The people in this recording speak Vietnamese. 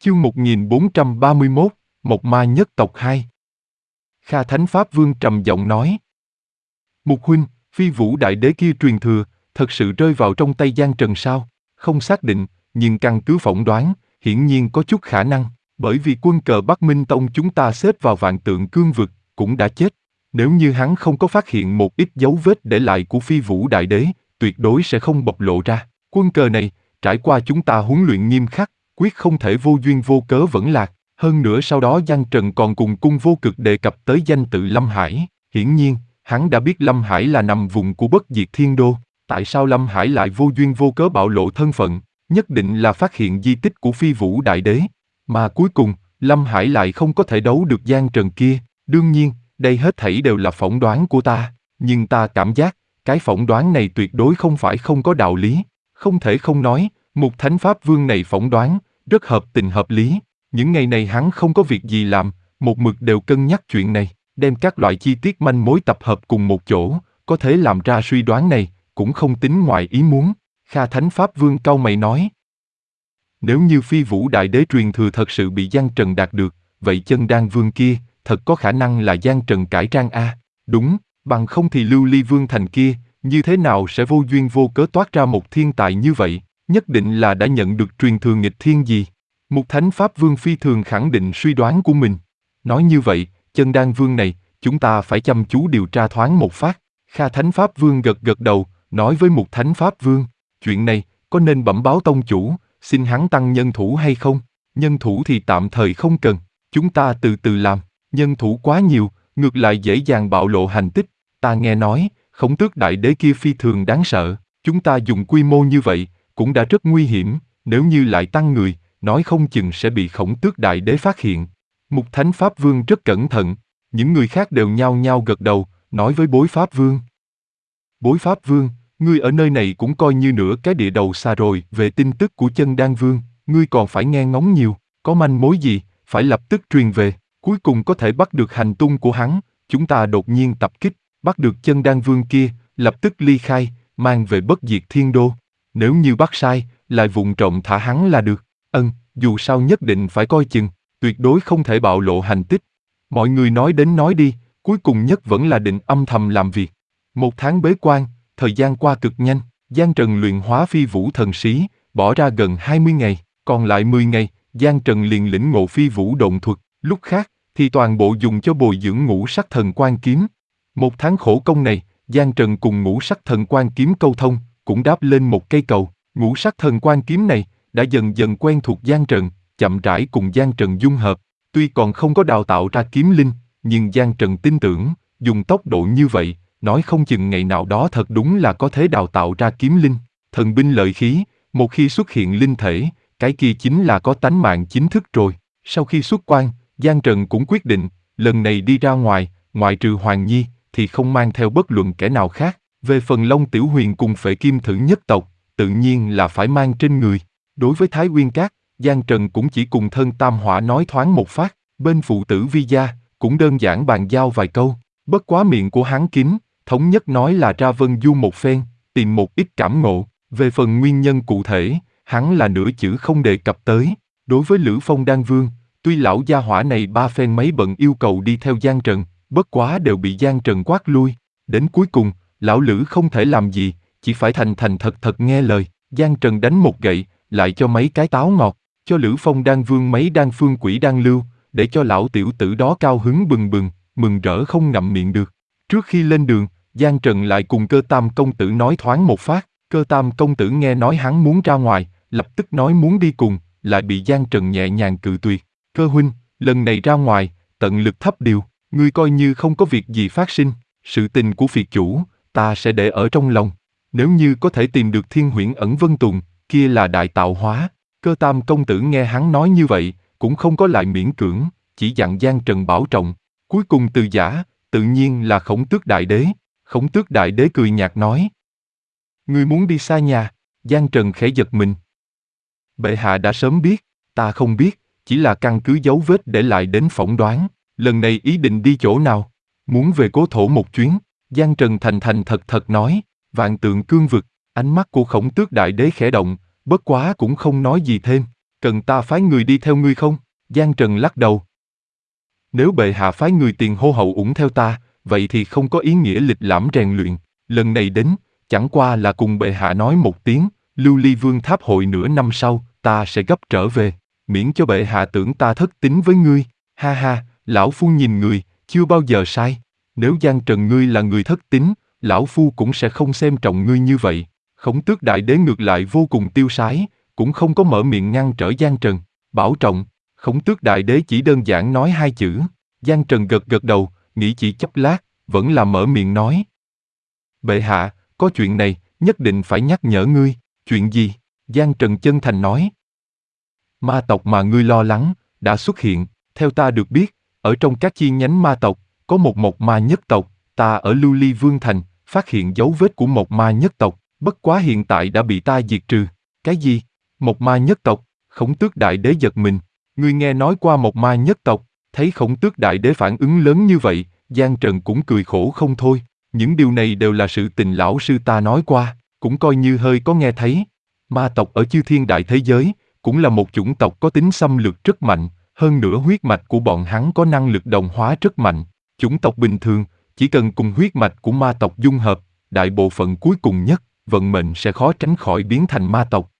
Chương 1431, Mộc Ma nhất tộc 2. Kha Thánh Pháp Vương trầm giọng nói. Mục huynh, Phi Vũ Đại Đế kia truyền thừa, thật sự rơi vào trong tay Giang Trần sao? Không xác định, nhưng căn cứ phỏng đoán, hiển nhiên có chút khả năng, bởi vì quân cờ Bắc Minh Tông chúng ta xếp vào Vạn Tượng Cương Vực, cũng đã chết. Nếu như hắn không có phát hiện một ít dấu vết để lại của Phi Vũ Đại Đế, tuyệt đối sẽ không bộc lộ ra. Quân cờ này, trải qua chúng ta huấn luyện nghiêm khắc, quyết không thể vô duyên vô cớ vẫn lạc. Hơn nữa sau đó Giang Trần còn cùng Cung Vô Cực đề cập tới danh tự Lâm Hải. Hiển nhiên, hắn đã biết Lâm Hải là nằm vùng của Bất Diệt Thiên Đô. Tại sao Lâm Hải lại vô duyên vô cớ bạo lộ thân phận? Nhất định là phát hiện di tích của Phi Vũ Đại Đế. Mà cuối cùng, Lâm Hải lại không có thể đấu được Giang Trần kia. Đương nhiên, đây hết thảy đều là phỏng đoán của ta. Nhưng ta cảm giác, cái phỏng đoán này tuyệt đối không phải không có đạo lý. Không thể không nói, Mục Thánh Pháp Vương này phỏng đoán, rất hợp tình hợp lý. Những ngày này hắn không có việc gì làm, một mực đều cân nhắc chuyện này, đem các loại chi tiết manh mối tập hợp cùng một chỗ, có thể làm ra suy đoán này, cũng không tính ngoài ý muốn. Kha Thánh Pháp Vương cau mày nói. Nếu như Phi Vũ Đại Đế truyền thừa thật sự bị Giang Trần đạt được, vậy Chân Đan Vương kia, thật có khả năng là Giang Trần cải trang a. Đúng, bằng không thì Lưu Ly Vương thành kia, như thế nào sẽ vô duyên vô cớ toát ra một thiên tài như vậy, nhất định là đã nhận được truyền thừa nghịch thiên gì. Mục Thánh Pháp Vương phi thường khẳng định suy đoán của mình. Nói như vậy, Chân Đan Vương này, chúng ta phải chăm chú điều tra thoáng một phát. Kha Thánh Pháp Vương gật gật đầu, nói với Mục Thánh Pháp Vương, chuyện này, có nên bẩm báo tông chủ, xin hắn tăng nhân thủ hay không? Nhân thủ thì tạm thời không cần, chúng ta từ từ làm, nhân thủ quá nhiều, ngược lại dễ dàng bạo lộ hành tích. Ta nghe nói, Khổng Tước Đại Đế kia phi thường đáng sợ, chúng ta dùng quy mô như vậy, cũng đã rất nguy hiểm, nếu như lại tăng người, nói không chừng sẽ bị Khổng Tước Đại Đế phát hiện. Mục Thánh Pháp Vương rất cẩn thận, những người khác đều nhao nhao gật đầu, nói với Bối Pháp Vương. Bối Pháp Vương, ngươi ở nơi này cũng coi như nửa cái địa đầu xa rồi, về tin tức của Chân Đan Vương, ngươi còn phải nghe ngóng nhiều, có manh mối gì, phải lập tức truyền về, cuối cùng có thể bắt được hành tung của hắn, chúng ta đột nhiên tập kích, bắt được Chân Đan Vương kia, lập tức ly khai, mang về Bất Diệt Thiên Đô. Nếu như bắt sai, lại vụng trộm thả hắn là được. Dù sao nhất định phải coi chừng, tuyệt đối không thể bạo lộ hành tích. Mọi người nói đến nói đi, cuối cùng nhất vẫn là định âm thầm làm việc. 1 tháng bế quan, thời gian qua cực nhanh, Giang Trần luyện hóa Phi Vũ Thần Sĩ, bỏ ra gần 20 ngày, còn lại 10 ngày, Giang Trần liền lĩnh ngộ Phi Vũ Độn Thuật, lúc khác thì toàn bộ dùng cho bồi dưỡng Ngũ Sắc Thần Quan Kiếm. 1 tháng khổ công này, Giang Trần cùng Ngũ Sắc Thần Quan Kiếm câu thông, cũng đáp lên một cây cầu. Ngũ Sắc Thần Quan Kiếm này đã dần dần quen thuộc Giang Trần, chậm rãi cùng Giang Trần dung hợp. Tuy còn không có đào tạo ra kiếm linh, nhưng Giang Trần tin tưởng, dùng tốc độ như vậy, nói không chừng ngày nào đó thật đúng là có thể đào tạo ra kiếm linh. Thần binh lợi khí, một khi xuất hiện linh thể, cái kia chính là có tánh mạng chính thức rồi. Sau khi xuất quan, Giang Trần cũng quyết định, lần này đi ra ngoài, ngoại trừ Hoàng Nhi, thì không mang theo bất luận kẻ nào khác. Về phần Long Tiểu Huyền cùng Phệ Kim Thử nhất tộc, tự nhiên là phải mang trên người. Đối với Thái Nguyên Các, Giang Trần cũng chỉ cùng thân Tam Hỏa nói thoáng một phát, bên phụ tử Vi gia, cũng đơn giản bàn giao vài câu. Bất quá miệng của hắn kín, thống nhất nói là ra Vân Du một phen, tìm một ít cảm ngộ. Về phần nguyên nhân cụ thể, hắn là nửa chữ không đề cập tới. Đối với Lữ Phong Đan Vương, tuy lão gia hỏa này 3 phen mấy bận yêu cầu đi theo Giang Trần, bất quá đều bị Giang Trần quát lui. Đến cuối cùng, lão Lữ không thể làm gì, chỉ phải thành thành thật thật nghe lời. Giang Trần đánh một gậy, lại cho mấy cái táo ngọt, cho Lữ Phong Đan Vương mấy đan phương quỷ đan lưu, để cho lão tiểu tử đó cao hứng bừng bừng, mừng rỡ không ngậm miệng được. Trước khi lên đường, Giang Trần lại cùng Cơ Tam công tử nói thoáng một phát. Cơ Tam công tử nghe nói hắn muốn ra ngoài, lập tức nói muốn đi cùng, lại bị Giang Trần nhẹ nhàng cự tuyệt. Cơ huynh, lần này ra ngoài, tận lực thấp điều, ngươi coi như không có việc gì phát sinh, sự tình của phiệt chủ, ta sẽ để ở trong lòng. Nếu như có thể tìm được Thiên Huyễn Ẩn Vân Tùng, kia là đại tạo hóa. Cơ Tam công tử nghe hắn nói như vậy, cũng không có lại miễn cưỡng, chỉ dặn Giang Trần bảo trọng. Cuối cùng từ giả, tự nhiên là Khổng Tước Đại Đế. Khổng Tước Đại Đế cười nhạt nói. Ngươi muốn đi xa nhà? Giang Trần khẽ giật mình. Bệ hạ đã sớm biết, ta không biết, chỉ là căn cứ dấu vết để lại đến phỏng đoán. Lần này ý định đi chỗ nào? Muốn về Cố Thổ một chuyến. Giang Trần thành thành thật thật nói. Vạn Tượng Cương Vực. Ánh mắt của Khổng Tước Đại Đế khẽ động, bất quá cũng không nói gì thêm. Cần ta phái người đi theo ngươi không? Giang Trần lắc đầu. Nếu bệ hạ phái người tiền hô hậu ủng theo ta, vậy thì không có ý nghĩa lịch lãm rèn luyện. Lần này đến, chẳng qua là cùng bệ hạ nói một tiếng, Lưu Ly Vương tháp hội nửa năm sau, ta sẽ gấp trở về, miễn cho bệ hạ tưởng ta thất tín với ngươi. Ha ha, lão phu nhìn người, chưa bao giờ sai. Nếu Giang Trần ngươi là người thất tín, lão phu cũng sẽ không xem trọng ngươi như vậy. Khổng Tước Đại Đế ngược lại vô cùng tiêu sái, cũng không có mở miệng ngăn trở Giang Trần. Bảo trọng. Khổng Tước Đại Đế chỉ đơn giản nói hai chữ. Giang Trần gật gật đầu, nghĩ chỉ chốc lát, vẫn là mở miệng nói. Bệ hạ, có chuyện này, nhất định phải nhắc nhở ngươi. Chuyện gì? Giang Trần chân thành nói. Ma tộc mà ngươi lo lắng, đã xuất hiện. Theo ta được biết, ở trong các chi nhánh ma tộc, có một ma nhất tộc. Ta ở Lưu Ly Vương Thành, phát hiện dấu vết của một ma nhất tộc, bất quá hiện tại đã bị ta diệt trừ. Cái gì? Một ma nhất tộc? Khổng Tước Đại Đế giật mình. Ngươi nghe nói qua một ma nhất tộc? Thấy Khổng Tước Đại Đế phản ứng lớn như vậy, Giang Trần cũng cười khổ không thôi. Những điều này đều là sự tình lão sư ta nói qua, cũng coi như hơi có nghe thấy. Ma tộc ở chư thiên đại thế giới, cũng là một chủng tộc có tính xâm lược rất mạnh, hơn nữa huyết mạch của bọn hắn có năng lực đồng hóa rất mạnh. Chủng tộc bình thường, chỉ cần cùng huyết mạch của ma tộc dung hợp, đại bộ phận cuối cùng nhất, vận mệnh sẽ khó tránh khỏi biến thành ma tộc.